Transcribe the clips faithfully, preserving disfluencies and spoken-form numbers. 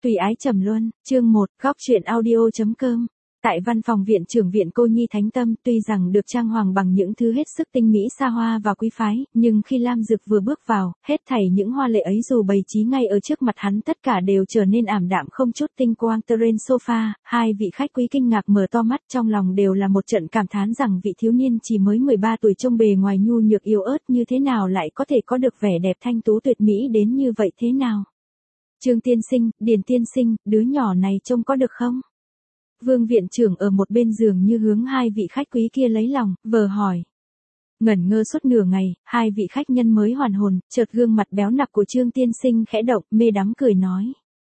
Tùy ái trầm luân, chương một, góc truyện audio.com. Tại văn phòng viện trưởng viện Cô Nhi Thánh Tâm, tuy rằng được trang hoàng bằng những thứ hết sức tinh mỹ xa hoa và quý phái, nhưng khi Lam Dực vừa bước vào, hết thảy những hoa lệ ấy dù bày trí ngay ở trước mặt hắn tất cả đều trở nên ảm đạm không chút tinh quang. Trên sofa, hai vị khách quý kinh ngạc mở to mắt, trong lòng đều là một trận cảm thán rằng vị thiếu niên chỉ mới mười ba tuổi trông bề ngoài nhu nhược yếu ớt như thế nào lại có thể có được vẻ đẹp thanh tú tuyệt mỹ đến như vậy thế nào. Trương tiên sinh, Điền tiên sinh, đứa nhỏ này trông có được không? Vương viện trưởng ở một bên giường như hướng hai vị khách quý kia lấy lòng, vờ hỏi. Ngẩn ngơ suốt nửa ngày, hai vị khách nhân mới hoàn hồn, chợt gương mặt béo nặc của Trương tiên sinh khẽ động, mê đắm cười nói.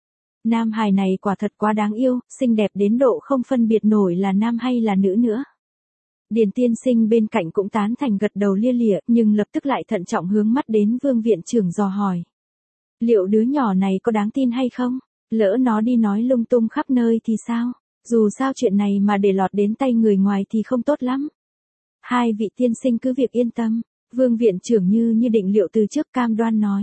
Nam hài này quả thật quá đáng yêu, xinh đẹp đến độ không phân biệt nổi là nam hay là nữ nữa. Điền tiên sinh bên cạnh cũng tán thành gật đầu lia lịa, nhưng lập tức lại thận trọng hướng mắt đến vương viện trưởng dò hỏi. Liệu đứa nhỏ này có đáng tin hay không? Lỡ nó đi nói lung tung khắp nơi thì sao? Dù sao chuyện này mà để lọt đến tay người ngoài thì không tốt lắm. Hai vị tiên sinh cứ việc yên tâm, vương viện trưởng như như định liệu từ trước cam đoan nói.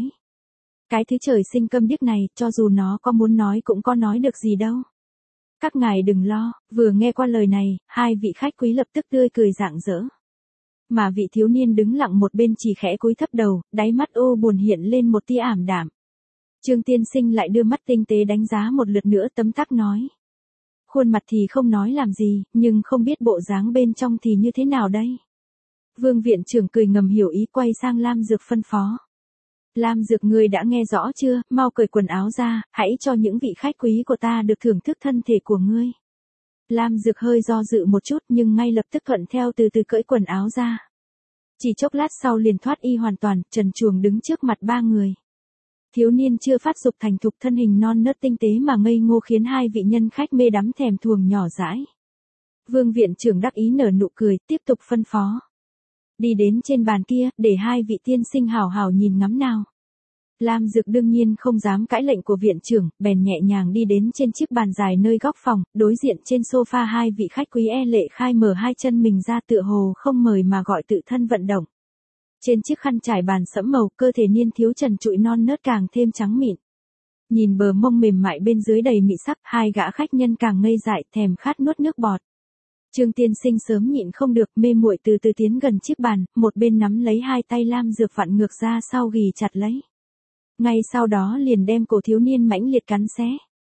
Cái thứ trời sinh câm điếc này, cho dù nó có muốn nói cũng có nói được gì đâu. Các ngài đừng lo, vừa nghe qua lời này, hai vị khách quý lập tức tươi cười rạng rỡ. Mà vị thiếu niên đứng lặng một bên chỉ khẽ cúi thấp đầu, đáy mắt ô buồn hiện lên một tia ảm đạm. Trương tiên sinh lại đưa mắt tinh tế đánh giá một lượt nữa tấm tắc nói. Khuôn mặt thì không nói làm gì, nhưng không biết bộ dáng bên trong thì như thế nào đây? Vương viện trưởng cười ngầm hiểu ý quay sang Lam Dược phân phó. Lam Dược ngươi đã nghe rõ chưa, mau cởi quần áo ra, hãy cho những vị khách quý của ta được thưởng thức thân thể của ngươi. Lam Dược hơi do dự một chút nhưng ngay lập tức thuận theo từ từ cởi quần áo ra. Chỉ chốc lát sau liền thoát y hoàn toàn, trần truồng đứng trước mặt ba người. Thiếu niên chưa phát dục thành thục thân hình non nớt tinh tế mà ngây ngô khiến hai vị nhân khách mê đắm thèm thuồng nhỏ dãi. Vương viện trưởng đắc ý nở nụ cười, tiếp tục phân phó. Đi đến trên bàn kia, để hai vị tiên sinh hào hào nhìn ngắm nào. Lam Dực đương nhiên không dám cãi lệnh của viện trưởng, bèn nhẹ nhàng đi đến trên chiếc bàn dài nơi góc phòng, đối diện trên sofa hai vị khách quý e lệ khai mở hai chân mình ra tựa hồ không mời mà gọi tự thân vận động. Trên chiếc khăn trải bàn sẫm màu, cơ thể niên thiếu trần trụi non nớt càng thêm trắng mịn. Nhìn bờ mông mềm mại bên dưới đầy mị sắc, hai gã khách nhân càng ngây dại thèm khát nuốt nước bọt. Trương tiên sinh sớm nhịn không được, mê muội từ từ tiến gần chiếc bàn, một bên nắm lấy hai tay Lam Dược vặn ngược ra sau ghì chặt lấy. Ngay sau đó liền đem cổ thiếu niên mãnh liệt cắn xé.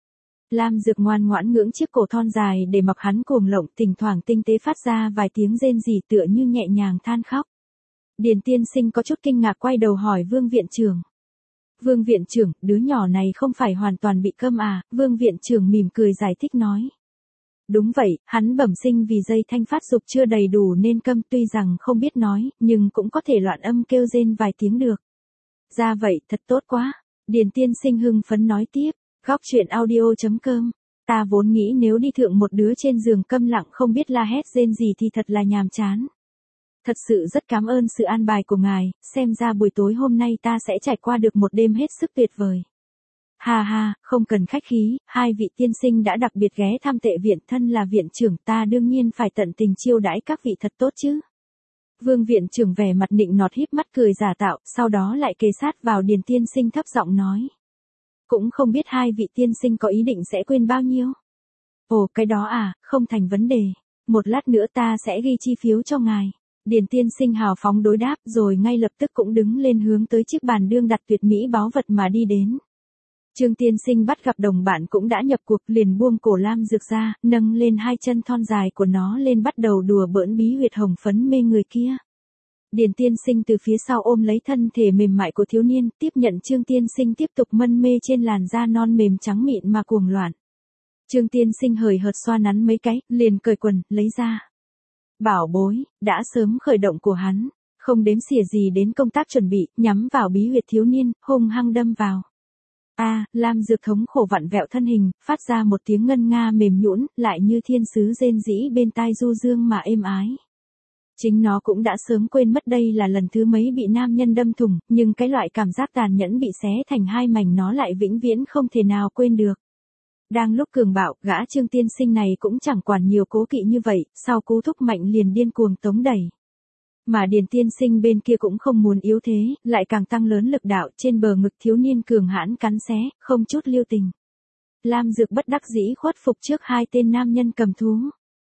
Lam Dược ngoan ngoãn ngưỡng chiếc cổ thon dài để mặc hắn cuồng lộng, thỉnh thoảng tinh tế phát ra vài tiếng rên rỉ tựa như nhẹ nhàng than khóc. Điền tiên sinh có chút kinh ngạc quay đầu hỏi vương viện trưởng. Vương viện trưởng, đứa nhỏ này không phải hoàn toàn bị câm à? Vương viện trưởng mỉm cười giải thích nói. Đúng vậy, hắn bẩm sinh vì dây thanh phát dục chưa đầy đủ nên câm, tuy rằng không biết nói, nhưng cũng có thể loạn âm kêu rên vài tiếng được. Ra vậy, thật tốt quá. Điền tiên sinh hưng phấn nói tiếp, góc truyện audio.com. Ta vốn nghĩ nếu đi thượng một đứa trên giường câm lặng không biết la hét rên gì thì thật là nhàm chán. Thật sự rất cảm ơn sự an bài của ngài, xem ra buổi tối hôm nay ta sẽ trải qua được một đêm hết sức tuyệt vời. Hà hà, không cần khách khí, hai vị tiên sinh đã đặc biệt ghé thăm Tệ viện, thân là viện trưởng ta đương nhiên phải tận tình chiêu đãi các vị thật tốt chứ. Vương viện trưởng vẻ mặt nịnh nọt híp mắt cười giả tạo, sau đó lại kề sát vào Điền tiên sinh thấp giọng nói. Cũng không biết hai vị tiên sinh có ý định sẽ quên bao nhiêu. Ồ, cái đó à, không thành vấn đề. Một lát nữa ta sẽ ghi chi phiếu cho ngài. Điền tiên sinh hào phóng đối đáp rồi ngay lập tức cũng đứng lên hướng tới chiếc bàn đương đặt tuyệt mỹ báu vật mà đi đến. Trương tiên sinh bắt gặp đồng bạn cũng đã nhập cuộc liền buông cổ Lam Dược ra, nâng lên hai chân thon dài của nó lên bắt đầu đùa bỡn bí huyệt hồng phấn mê người kia. Điền tiên sinh từ phía sau ôm lấy thân thể mềm mại của thiếu niên, tiếp nhận Trương tiên sinh tiếp tục mân mê trên làn da non mềm trắng mịn mà cuồng loạn. Trương tiên sinh hời hợt xoa nắn mấy cái, liền cởi quần, lấy ra. Bảo bối, đã sớm khởi động của hắn, không đếm xỉa gì đến công tác chuẩn bị, nhắm vào bí huyệt thiếu niên, hung hăng đâm vào. A, à, Lam Dược thống khổ vặn vẹo thân hình, phát ra một tiếng ngân nga mềm nhũn, lại như thiên sứ rên rĩ bên tai du dương mà êm ái. Chính nó cũng đã sớm quên mất đây là lần thứ mấy bị nam nhân đâm thủng, nhưng cái loại cảm giác tàn nhẫn bị xé thành hai mảnh nó lại vĩnh viễn không thể nào quên được. Đang lúc cường bạo, gã Trương tiên sinh này cũng chẳng quản nhiều cố kỵ như vậy, sau cú thúc mạnh liền điên cuồng tống đẩy. Mà Điền tiên sinh bên kia cũng không muốn yếu thế, lại càng tăng lớn lực đạo trên bờ ngực thiếu niên cường hãn cắn xé, không chút lưu tình. Lam Dược bất đắc dĩ khuất phục trước hai tên nam nhân cầm thú.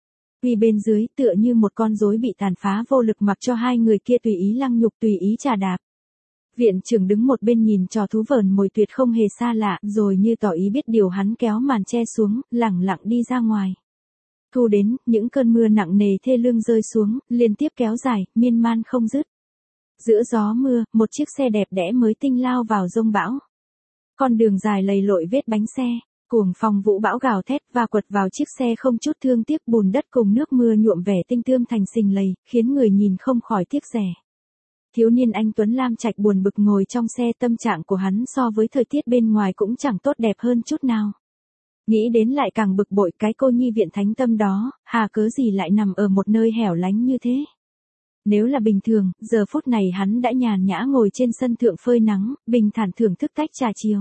Vì bên dưới tựa như một con rối bị tàn phá vô lực mặc cho hai người kia tùy ý lăng nhục tùy ý trà đạp. Viện trưởng đứng một bên nhìn trò thú vờn mồi tuyệt không hề xa lạ, rồi như tỏ ý biết điều hắn kéo màn che xuống, lẳng lặng đi ra ngoài. Thu đến, những cơn mưa nặng nề thê lương rơi xuống, liên tiếp kéo dài, miên man không dứt. Giữa gió mưa, một chiếc xe đẹp đẽ mới tinh lao vào giông bão. Con đường dài lầy lội vết bánh xe, cuồng phong vũ bão gào thét và quật vào chiếc xe không chút thương tiếc, bùn đất cùng nước mưa nhuộm vẻ tinh tươm thành sình lầy, khiến người nhìn không khỏi tiếc rẻ. Thiếu niên anh Tuấn Lam Trạch buồn bực ngồi trong xe, tâm trạng của hắn so với thời tiết bên ngoài cũng chẳng tốt đẹp hơn chút nào. Nghĩ đến lại càng bực bội, cái cô nhi viện thánh tâm đó, hà cớ gì lại nằm ở một nơi hẻo lánh như thế. Nếu là bình thường, giờ phút này hắn đã nhàn nhã ngồi trên sân thượng phơi nắng, bình thản thưởng thức tách trà chiều.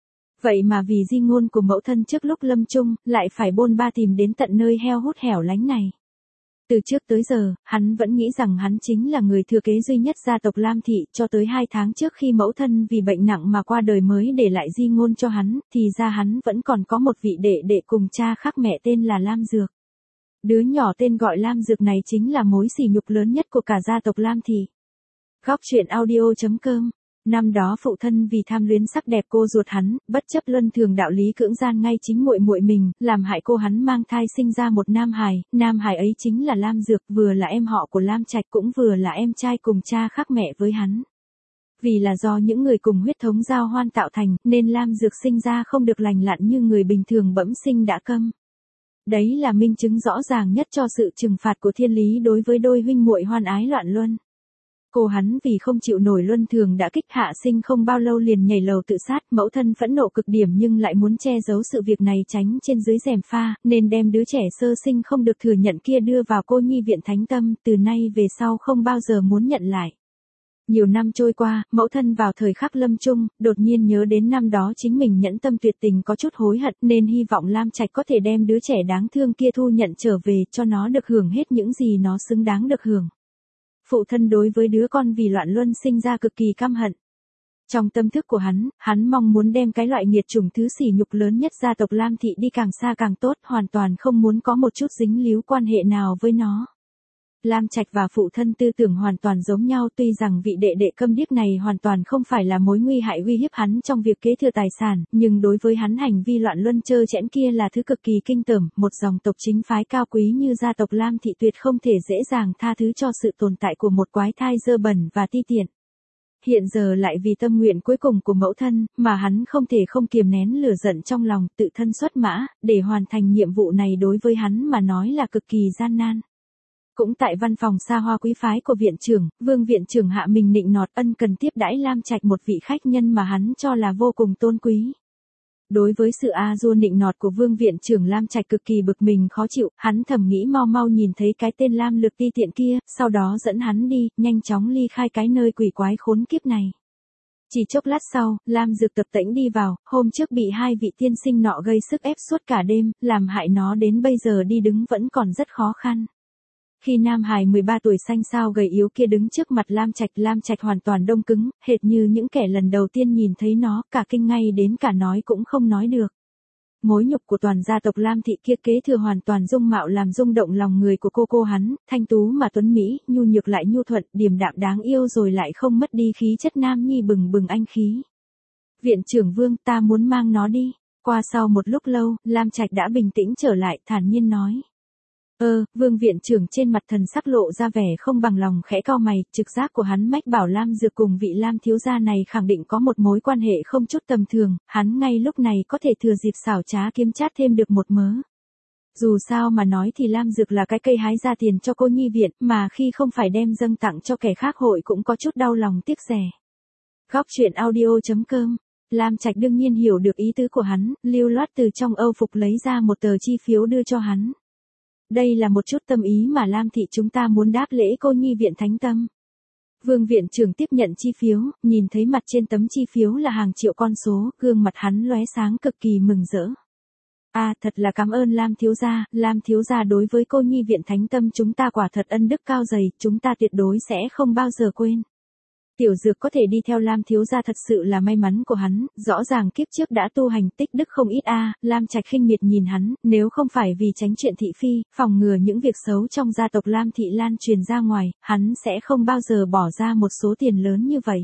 Vậy mà vì di ngôn của mẫu thân trước lúc lâm chung, lại phải bôn ba tìm đến tận nơi heo hút hẻo lánh này. Từ trước tới giờ, hắn vẫn nghĩ rằng hắn chính là người thừa kế duy nhất gia tộc Lam Thị, cho tới hai tháng trước khi mẫu thân vì bệnh nặng mà qua đời mới để lại di ngôn cho hắn, thì ra hắn vẫn còn có một vị đệ đệ cùng cha khác mẹ tên là Lam Dược. Đứa nhỏ tên gọi Lam Dược này chính là mối sỉ nhục lớn nhất của cả gia tộc Lam Thị. Góc truyện audio chấm com. Năm đó phụ thân vì tham luyến sắc đẹp cô ruột hắn, bất chấp luân thường đạo lý cưỡng gian ngay chính muội muội mình, làm hại cô hắn mang thai sinh ra một nam hài, nam hài ấy chính là Lam Dược, vừa là em họ của Lam Trạch cũng vừa là em trai cùng cha khác mẹ với hắn. Vì là do những người cùng huyết thống giao hoan tạo thành, nên Lam Dược sinh ra không được lành lặn như người bình thường, bẩm sinh đã câm. Đấy là minh chứng rõ ràng nhất cho sự trừng phạt của thiên lý đối với đôi huynh muội hoan ái loạn luân. Cô hắn vì không chịu nổi luân thường đã kích hạ sinh không bao lâu liền nhảy lầu tự sát, mẫu thân phẫn nộ cực điểm nhưng lại muốn che giấu sự việc này tránh trên dưới rèm pha, nên đem đứa trẻ sơ sinh không được thừa nhận kia đưa vào cô nhi viện thánh tâm, từ nay về sau không bao giờ muốn nhận lại. Nhiều năm trôi qua, mẫu thân vào thời khắc lâm chung, đột nhiên nhớ đến năm đó chính mình nhẫn tâm tuyệt tình, có chút hối hận, nên hy vọng Lam Trạch có thể đem đứa trẻ đáng thương kia thu nhận trở về, cho nó được hưởng hết những gì nó xứng đáng được hưởng. Phụ thân đối với đứa con vì loạn luân sinh ra cực kỳ căm hận. Trong tâm thức của hắn, hắn mong muốn đem cái loại nghiệt chủng thứ sỉ nhục lớn nhất gia tộc Lam Thị đi càng xa càng tốt, hoàn toàn không muốn có một chút dính líu quan hệ nào với nó. Lam Trạch và phụ thân tư tưởng hoàn toàn giống nhau, tuy rằng vị đệ đệ câm điếc này hoàn toàn không phải là mối nguy hại uy hiếp hắn trong việc kế thừa tài sản, nhưng đối với hắn hành vi loạn luân trơ trẽn kia là thứ cực kỳ kinh tởm, một dòng tộc chính phái cao quý như gia tộc Lam Thị tuyệt không thể dễ dàng tha thứ cho sự tồn tại của một quái thai dơ bẩn và ti tiện. Hiện giờ lại vì tâm nguyện cuối cùng của mẫu thân, mà hắn không thể không kiềm nén lửa giận trong lòng, tự thân xuất mã, để hoàn thành nhiệm vụ này đối với hắn mà nói là cực kỳ gian nan. Cũng tại văn phòng xa hoa quý phái của viện trưởng, Vương viện trưởng hạ mình nịnh nọt ân cần tiếp đãi Lam Trạch, một vị khách nhân mà hắn cho là vô cùng tôn quý. Đối với sự a dua nịnh nọt của Vương viện trưởng, Lam Trạch cực kỳ bực mình khó chịu, hắn thầm nghĩ mau mau nhìn thấy cái tên Lam Lực ti tiện kia, sau đó dẫn hắn đi, nhanh chóng ly khai cái nơi quỷ quái khốn kiếp này. Chỉ chốc lát sau, Lam Dược tập tễnh đi vào, hôm trước bị hai vị tiên sinh nọ gây sức ép suốt cả đêm, làm hại nó đến bây giờ đi đứng vẫn còn rất khó khăn. Khi nam hài mười ba tuổi xanh xao gầy yếu kia đứng trước mặt Lam Trạch, Lam Trạch hoàn toàn đông cứng, hệt như những kẻ lần đầu tiên nhìn thấy nó, cả kinh ngay đến cả nói cũng không nói được. Mối nhục của toàn gia tộc Lam Thị kia kế thừa hoàn toàn dung mạo làm rung động lòng người của cô cô hắn, thanh tú mà tuấn mỹ, nhu nhược lại nhu thuận, điềm đạm đáng yêu rồi lại không mất đi khí chất nam nhi bừng bừng anh khí. Viện trưởng Vương, ta muốn mang nó đi. Qua sau một lúc lâu, Lam Trạch đã bình tĩnh trở lại, thản nhiên nói. Ơ, Vương viện trưởng trên mặt thần sắc lộ ra vẻ không bằng lòng, khẽ cau mày, trực giác của hắn mách bảo Lam Dược cùng vị Lam thiếu gia này khẳng định có một mối quan hệ không chút tầm thường, hắn ngay lúc này có thể thừa dịp xảo trá kiếm chát thêm được một mớ. Dù sao mà nói thì Lam Dược là cái cây hái ra tiền cho cô nhi viện, mà khi không phải đem dâng tặng cho kẻ khác hội cũng có chút đau lòng tiếc rẻ. Góc truyện audio chấm com. Lam Trạch đương nhiên hiểu được ý tứ của hắn, lưu loát từ trong âu phục lấy ra một tờ chi phiếu đưa cho hắn. Đây là một chút tâm ý mà Lam Thị chúng ta muốn đáp lễ cô nhi viện thánh tâm. Vương viện trưởng tiếp nhận chi phiếu, nhìn thấy mặt trên tấm chi phiếu là hàng triệu con số, gương mặt hắn lóe sáng cực kỳ mừng rỡ. À, thật là cảm ơn Lam thiếu gia, Lam thiếu gia đối với cô nhi viện thánh tâm chúng ta quả thật ân đức cao dày, chúng ta tuyệt đối sẽ không bao giờ quên. Tiểu Dược có thể đi theo Lam thiếu gia thật sự là may mắn của hắn, rõ ràng kiếp trước đã tu hành tích đức không ít a. Lam Trạch khinh miệt nhìn hắn, nếu không phải vì tránh chuyện thị phi, phòng ngừa những việc xấu trong gia tộc Lam thị lan truyền ra ngoài, hắn sẽ không bao giờ bỏ ra một số tiền lớn như vậy.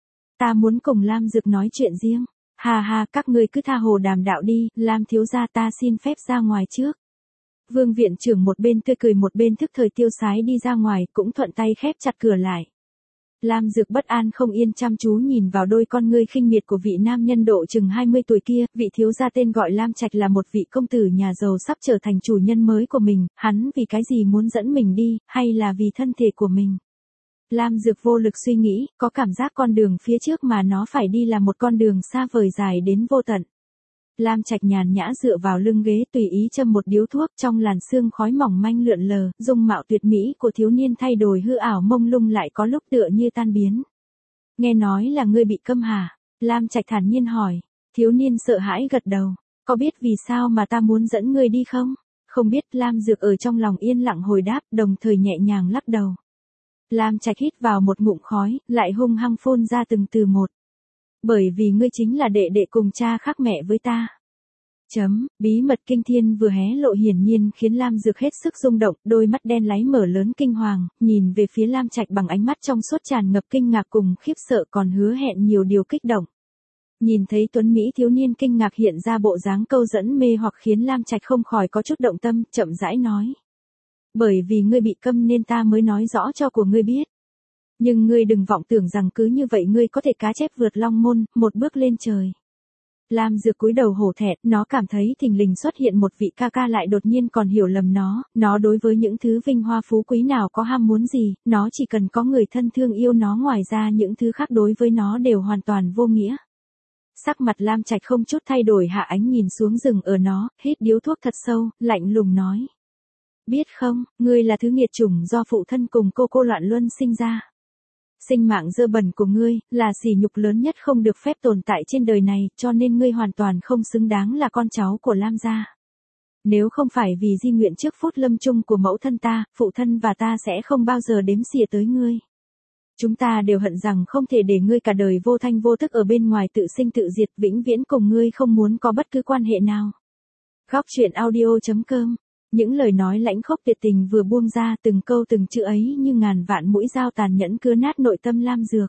Ta muốn cùng Lam Dược nói chuyện riêng. Hà hà, các ngươi cứ tha hồ đàm đạo đi, Lam thiếu gia ta xin phép ra ngoài trước. Vương viện trưởng một bên tươi cười một bên thức thời tiêu sái đi ra ngoài, cũng thuận tay khép chặt cửa lại. Lam Dược bất an không yên chăm chú nhìn vào đôi con ngươi khinh miệt của vị nam nhân độ chừng hai mươi tuổi kia, vị thiếu gia tên gọi Lam Trạch là một vị công tử nhà giàu sắp trở thành chủ nhân mới của mình, hắn vì cái gì muốn dẫn mình đi, hay là vì thân thể của mình? Lam Dược vô lực suy nghĩ, có cảm giác con đường phía trước mà nó phải đi là một con đường xa vời dài đến vô tận. Lam Trạch nhàn nhã dựa vào lưng ghế tùy ý châm một điếu thuốc, trong làn sương khói mỏng manh lượn lờ, dung mạo tuyệt mỹ của thiếu niên thay đổi hư ảo mông lung lại có lúc tựa như tan biến. Nghe nói là ngươi bị câm hả? Lam Trạch thản nhiên hỏi. Thiếu niên sợ hãi gật đầu. Có biết vì sao mà ta muốn dẫn ngươi đi không? Không biết. Lam Dược ở trong lòng yên lặng hồi đáp, đồng thời nhẹ nhàng lắc đầu. Lam Trạch hít vào một ngụm khói, lại hung hăng phun ra từng từ một. Bởi vì ngươi chính là đệ đệ cùng cha khác mẹ với ta. Chấm, bí mật kinh thiên vừa hé lộ hiển nhiên khiến Lam Dược hết sức rung động, đôi mắt đen láy mở lớn kinh hoàng, nhìn về phía Lam Trạch bằng ánh mắt trong suốt tràn ngập kinh ngạc cùng khiếp sợ còn hứa hẹn nhiều điều kích động. Nhìn thấy tuấn Mỹ thiếu niên kinh ngạc hiện ra bộ dáng câu dẫn mê hoặc khiến Lam Trạch không khỏi có chút động tâm, chậm rãi nói. Bởi vì ngươi bị câm nên ta mới nói rõ cho của ngươi biết. Nhưng ngươi đừng vọng tưởng rằng cứ như vậy ngươi có thể cá chép vượt long môn, một bước lên trời. Lam Dược cúi đầu hổ thẹn, nó cảm thấy thình lình xuất hiện một vị ca ca lại đột nhiên còn hiểu lầm nó, nó đối với những thứ vinh hoa phú quý nào có ham muốn gì, nó chỉ cần có người thân thương yêu nó, ngoài ra những thứ khác đối với nó đều hoàn toàn vô nghĩa. Sắc mặt Lam Trạch không chút thay đổi, hạ ánh nhìn xuống rừng ở nó, hít điếu thuốc thật sâu, lạnh lùng nói. Biết không, ngươi là thứ nghiệt chủng do phụ thân cùng cô cô Loạn Luân sinh ra. Sinh mạng dơ bẩn của ngươi, là sỉ nhục lớn nhất không được phép tồn tại trên đời này, cho nên ngươi hoàn toàn không xứng đáng là con cháu của Lam gia. Nếu không phải vì di nguyện trước phút lâm chung của mẫu thân ta, phụ thân và ta sẽ không bao giờ đếm xỉa tới ngươi. Chúng ta đều hận rằng không thể để ngươi cả đời vô thanh vô thức ở bên ngoài tự sinh tự diệt, vĩnh viễn cùng ngươi không muốn có bất cứ quan hệ nào. Góc truyện audio chấm com. Những lời nói lãnh khốc tuyệt tình vừa buông ra, từng câu từng chữ ấy như ngàn vạn mũi dao tàn nhẫn cứa nát nội tâm Lam Dược.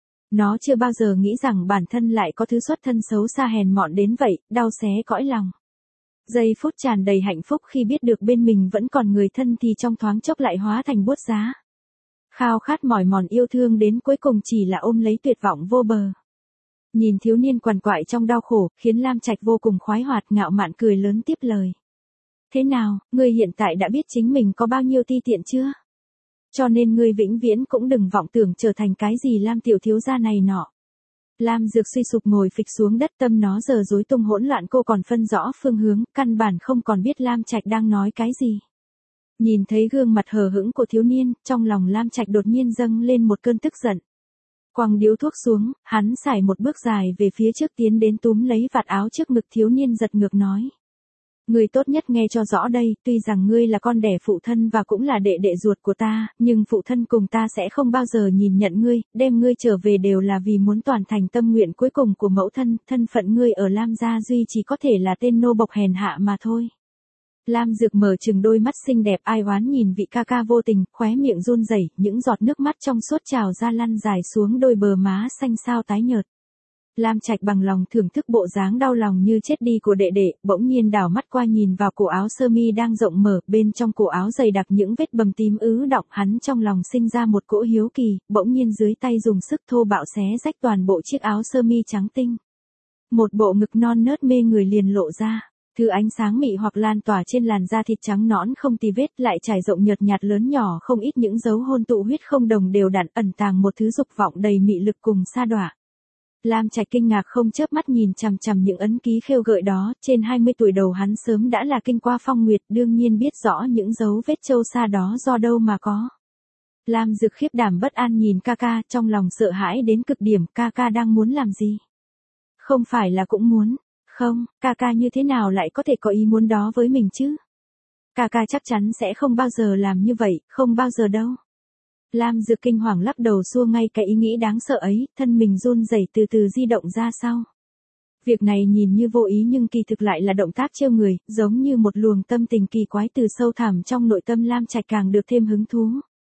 Nó chưa bao giờ nghĩ rằng bản thân lại có thứ xuất thân xấu xa hèn mọn đến vậy, đau xé cõi lòng. Giây phút tràn đầy hạnh phúc khi biết được bên mình vẫn còn người thân thì trong thoáng chốc lại hóa thành buốt giá. Khao khát mỏi mòn yêu thương đến cuối cùng chỉ là ôm lấy tuyệt vọng vô bờ. Nhìn thiếu niên quằn quại trong đau khổ, khiến Lam Trạch vô cùng khoái hoạt, ngạo mạn cười lớn tiếp lời. Thế nào, ngươi hiện tại đã biết chính mình có bao nhiêu ti tiện chưa? Cho nên ngươi vĩnh viễn cũng đừng vọng tưởng trở thành cái gì Lam tiểu thiếu gia này nọ. Lam Dược suy sụp ngồi phịch xuống đất, tâm nó giờ rối tung hỗn loạn, cô còn phân rõ phương hướng, căn bản không còn biết Lam Trạch đang nói cái gì. Nhìn thấy gương mặt hờ hững của thiếu niên, trong lòng Lam Trạch đột nhiên dâng lên một cơn tức giận. Quăng điếu thuốc xuống, hắn sải một bước dài về phía trước tiến đến túm lấy vạt áo trước ngực thiếu niên, giật ngược nói. Ngươi tốt nhất nghe cho rõ đây, tuy rằng ngươi là con đẻ phụ thân và cũng là đệ đệ ruột của ta, nhưng phụ thân cùng ta sẽ không bao giờ nhìn nhận ngươi, đem ngươi trở về đều là vì muốn toàn thành tâm nguyện cuối cùng của mẫu thân, thân phận ngươi ở Lam gia duy chỉ có thể là tên nô bộc hèn hạ mà thôi. Lam Dược mở trừng đôi mắt xinh đẹp ai oán nhìn vị ca ca vô tình, khóe miệng run rẩy, những giọt nước mắt trong suốt trào ra lăn dài xuống đôi bờ má xanh xao tái nhợt. Lam Trạch bằng lòng thưởng thức bộ dáng đau lòng như chết đi của đệ đệ, bỗng nhiên đảo mắt qua nhìn vào cổ áo sơ mi đang rộng mở, bên trong cổ áo dày đặc những vết bầm tím ứ đọng, hắn trong lòng sinh ra một cỗ hiếu kỳ, bỗng nhiên dưới tay dùng sức thô bạo xé rách toàn bộ chiếc áo sơ mi trắng tinh. Một bộ ngực non nớt mê người liền lộ ra. Thứ ánh sáng mị hoặc lan tỏa trên làn da thịt trắng nõn không tì vết, lại trải rộng nhợt nhạt lớn nhỏ không ít những dấu hôn tụ huyết không đồng đều đặn, ẩn tàng một thứ dục vọng đầy mị lực cùng sa đọa. Lam Trạch kinh ngạc không chớp mắt nhìn chằm chằm những ấn ký khêu gợi đó, trên hai mươi tuổi đầu hắn sớm đã là kinh qua phong nguyệt, đương nhiên biết rõ những dấu vết châu sa đó do đâu mà có. Lam Dược khiếp đảm bất an nhìn ca ca, trong lòng sợ hãi đến cực điểm, ca ca đang muốn làm gì? Không phải là cũng muốn, không, ca ca như thế nào lại có thể có ý muốn đó với mình chứ? Ca ca chắc chắn sẽ không bao giờ làm như vậy, không bao giờ đâu. Lam Dược kinh hoàng lắc đầu xua ngay cái ý nghĩ đáng sợ ấy, thân mình run rẩy từ từ di động ra sau. Việc này nhìn như vô ý nhưng kỳ thực lại là động tác trêu người, giống như một luồng tâm tình kỳ quái từ sâu thẳm trong nội tâm Lam Trạch càng được thêm hứng thú.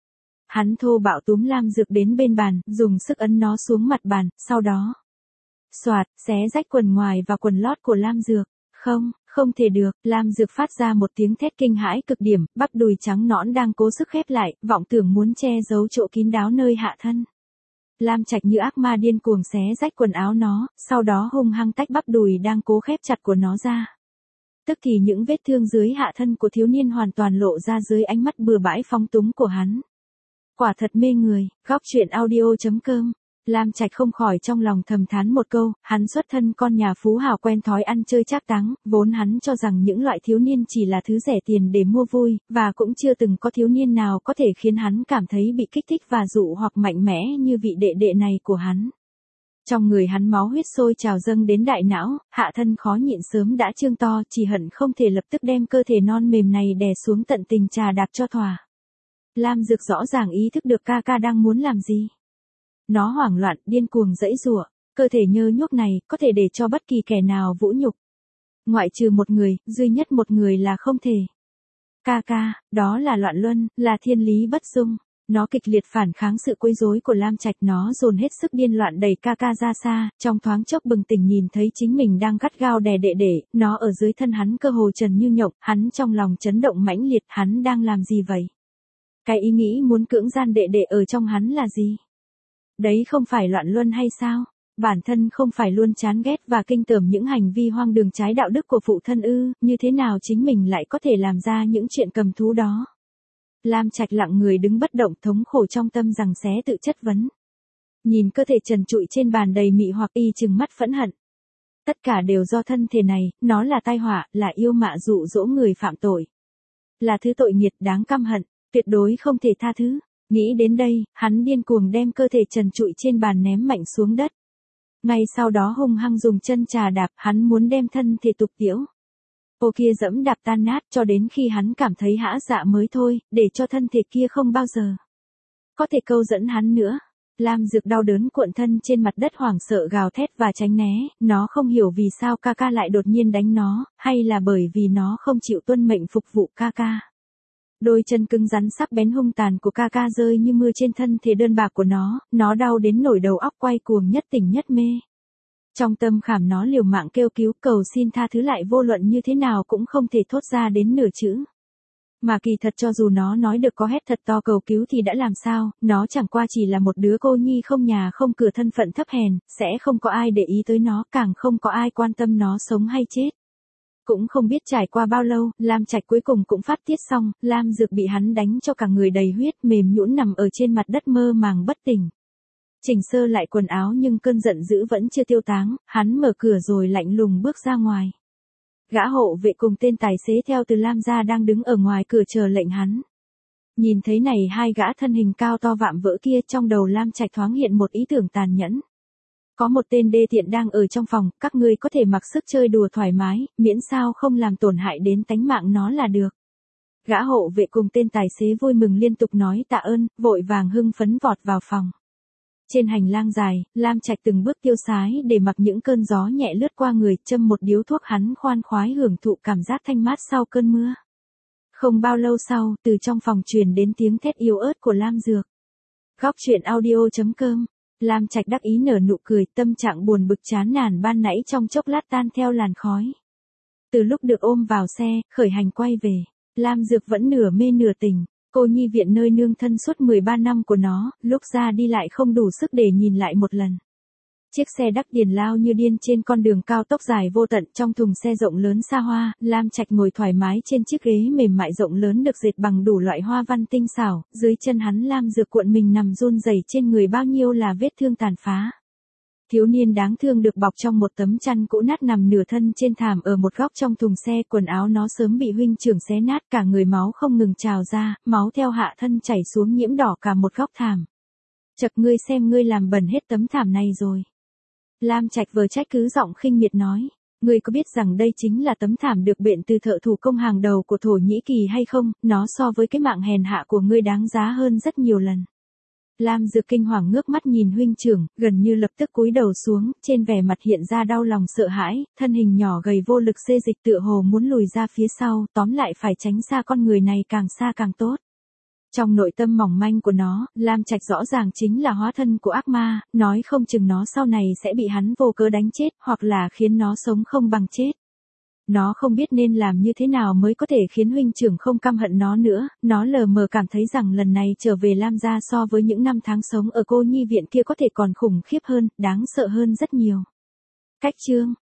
Hắn thô bạo túm Lam Dược đến bên bàn, dùng sức ấn nó xuống mặt bàn, sau đó xoạt, xé rách quần ngoài và quần lót của Lam Dược. Không, không thể được, Lam Dược phát ra một tiếng thét kinh hãi cực điểm, bắp đùi trắng nõn đang cố sức khép lại, vọng tưởng muốn che giấu chỗ kín đáo nơi hạ thân. Lam Trạch như ác ma điên cuồng xé rách quần áo nó, sau đó hung hăng tách bắp đùi đang cố khép chặt của nó ra. Tức thì những vết thương dưới hạ thân của thiếu niên hoàn toàn lộ ra dưới ánh mắt bừa bãi phóng túng của hắn. Quả thật mê người, góc truyện audio chấm com. Lam Trạch không khỏi trong lòng thầm thán một câu, hắn xuất thân con nhà phú hào quen thói ăn chơi trác táng, vốn hắn cho rằng những loại thiếu niên chỉ là thứ rẻ tiền để mua vui, và cũng chưa từng có thiếu niên nào có thể khiến hắn cảm thấy bị kích thích và dụ hoặc mạnh mẽ như vị đệ đệ này của hắn. Trong người hắn máu huyết sôi trào dâng đến đại não, hạ thân khó nhịn sớm đã trương to, chỉ hận không thể lập tức đem cơ thể non mềm này đè xuống tận tình trà đạp cho thỏa. Lam Dược rõ ràng ý thức được ca ca đang muốn làm gì. Nó hoảng loạn, điên cuồng giãy giụa, cơ thể nhơ nhuốc này có thể để cho bất kỳ kẻ nào vũ nhục. Ngoại trừ một người, duy nhất một người là không thể. Ca ca, đó là loạn luân, là thiên lý bất dung. Nó kịch liệt phản kháng sự quấy rối của Lam Trạch, nó dồn hết sức điên loạn đẩy ca ca ra xa, trong thoáng chốc bừng tỉnh nhìn thấy chính mình đang gắt gao đè đệ đệ, nó ở dưới thân hắn cơ hồ trần như nhộng, hắn trong lòng chấn động mãnh liệt, hắn đang làm gì vậy? Cái ý nghĩ muốn cưỡng gian đệ đệ ở trong hắn là gì? Đấy không phải loạn luân hay sao? Bản thân không phải luôn chán ghét và kinh tởm những hành vi hoang đường trái đạo đức của phụ thân ư, như thế nào chính mình lại có thể làm ra những chuyện cầm thú đó? Lam Trạch lặng người đứng bất động, thống khổ trong tâm rằng xé tự chất vấn. Nhìn cơ thể trần trụi trên bàn đầy mị hoặc, y trừng mắt phẫn hận. Tất cả đều do thân thể này, nó là tai họa, là yêu mạ dụ dỗ người phạm tội. Là thứ tội nghiệt đáng căm hận, tuyệt đối không thể tha thứ. Nghĩ đến đây, hắn điên cuồng đem cơ thể trần trụi trên bàn ném mạnh xuống đất. Ngay sau đó hung hăng dùng chân trà đạp, hắn muốn đem thân thể tục tiễu. Ô kia dẫm đạp tan nát cho đến khi hắn cảm thấy hã dạ mới thôi, để cho thân thể kia không bao giờ có thể câu dẫn hắn nữa. Lam Dược đau đớn cuộn thân trên mặt đất hoảng sợ gào thét và tránh né, nó không hiểu vì sao ca ca lại đột nhiên đánh nó, hay là bởi vì nó không chịu tuân mệnh phục vụ ca ca. Đôi chân cứng rắn sắc bén hung tàn của ca ca rơi như mưa trên thân thể đơn bạc của nó, nó đau đến nổi đầu óc quay cuồng nhất tỉnh nhất mê. Trong tâm khảm nó liều mạng kêu cứu cầu xin tha thứ, lại vô luận như thế nào cũng không thể thốt ra đến nửa chữ. Mà kỳ thật cho dù nó nói được có hét thật to cầu cứu thì đã làm sao, nó chẳng qua chỉ là một đứa cô nhi không nhà không cửa, thân phận thấp hèn, sẽ không có ai để ý tới nó, càng không có ai quan tâm nó sống hay chết. Cũng không biết trải qua bao lâu, Lam Trạch cuối cùng cũng phát tiết xong, Lam Dược bị hắn đánh cho cả người đầy huyết, mềm nhũn nằm ở trên mặt đất mơ màng bất tỉnh. Chỉnh sơ lại quần áo nhưng cơn giận dữ vẫn chưa tiêu tán, hắn mở cửa rồi lạnh lùng bước ra ngoài. Gã hộ vệ cùng tên tài xế theo từ Lam gia đang đứng ở ngoài cửa chờ lệnh hắn. Nhìn thấy này hai gã thân hình cao to vạm vỡ kia, trong đầu Lam Trạch thoáng hiện một ý tưởng tàn nhẫn. Có một tên đê tiện đang ở trong phòng, các ngươi có thể mặc sức chơi đùa thoải mái, miễn sao không làm tổn hại đến tánh mạng nó là được. Gã hộ vệ cùng tên tài xế vui mừng liên tục nói tạ ơn, vội vàng hưng phấn vọt vào phòng. Trên hành lang dài, Lam Trạch từng bước tiêu sái để mặc những cơn gió nhẹ lướt qua người, châm một điếu thuốc, hắn khoan khoái hưởng thụ cảm giác thanh mát sau cơn mưa. Không bao lâu sau, từ trong phòng truyền đến tiếng thét yếu ớt của Lam Dược. Góc truyện audio chấm com. Lam Trạch đắc ý nở nụ cười, tâm trạng buồn bực chán nản ban nãy trong chốc lát tan theo làn khói. Từ lúc được ôm vào xe, khởi hành quay về, Lam Dược vẫn nửa mê nửa tỉnh. Cô nhi viện nơi nương thân suốt mười ba năm của nó, lúc ra đi lại không đủ sức để nhìn lại một lần. Chiếc xe đắc điền lao như điên trên con đường cao tốc dài vô tận, trong thùng xe rộng lớn xa hoa, Lam Trạch ngồi thoải mái trên chiếc ghế mềm mại rộng lớn được dệt bằng đủ loại hoa văn tinh xảo, dưới chân hắn Lam Dược cuộn mình nằm run rẩy, trên người bao nhiêu là vết thương tàn phá. Thiếu niên đáng thương được bọc trong một tấm chăn cũ nát nằm nửa thân trên thảm ở một góc trong thùng xe, quần áo nó sớm bị huynh trưởng xé nát, cả người máu không ngừng trào ra, máu theo hạ thân chảy xuống nhiễm đỏ cả một góc thảm. Chậc, ngươi xem ngươi làm bẩn hết tấm thảm này rồi. Lam Trạch vừa trách cứ giọng khinh miệt nói, ngươi có biết rằng đây chính là tấm thảm được bện từ thợ thủ công hàng đầu của Thổ Nhĩ Kỳ hay không, nó so với cái mạng hèn hạ của ngươi đáng giá hơn rất nhiều lần. Lam Dược kinh hoàng ngước mắt nhìn huynh trưởng, gần như lập tức cúi đầu xuống, trên vẻ mặt hiện ra đau lòng sợ hãi, thân hình nhỏ gầy vô lực xê dịch tựa hồ muốn lùi ra phía sau, tóm lại phải tránh xa con người này càng xa càng tốt. Trong nội tâm mỏng manh của nó, Lam Trạch rõ ràng chính là hóa thân của ác ma, nói không chừng nó sau này sẽ bị hắn vô cớ đánh chết, hoặc là khiến nó sống không bằng chết. Nó không biết nên làm như thế nào mới có thể khiến huynh trưởng không căm hận nó nữa, nó lờ mờ cảm thấy rằng lần này trở về Lam gia so với những năm tháng sống ở cô nhi viện kia có thể còn khủng khiếp hơn, đáng sợ hơn rất nhiều. Cách chương